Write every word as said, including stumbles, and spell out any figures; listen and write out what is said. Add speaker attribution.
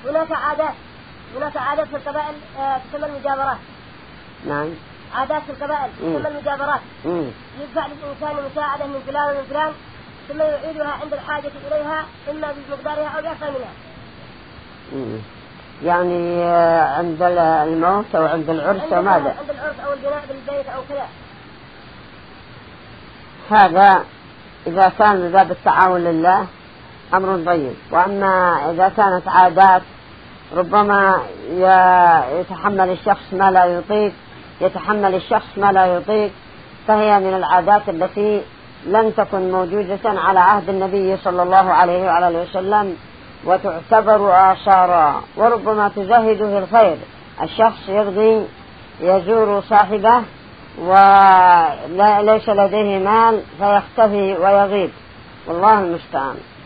Speaker 1: هناك عادات هناك عادات في القبائل تسمى المجابرات.
Speaker 2: نعم.
Speaker 1: عادات في القبائل تسمى المجابرات. يدفع للإنسان مساعدة من فلان ومن فلان ثم يعيدها عند الحاجة إليها إما بمقدارها أو بأكثر منها.
Speaker 2: مم. يعني عند الموت أو عند العرس أو ماذا؟
Speaker 1: عند العرس أو البناء بالبيت أو كذا.
Speaker 2: هذا إذا كان من باب التعاون لله أمر طيب. وأما إذا كانت عادات ربما يتحمل الشخص ما لا يطيق يتحمل الشخص ما لا يطيق فهي من العادات التي لم تكن موجودة على عهد النبي صلى الله عليه وعلى اله وسلم وتعتبر آثارا وربما تزهده الخير. الشخص يرضي يزور صاحبه وليس لديه مال فيختفي ويغيب والله المستعان.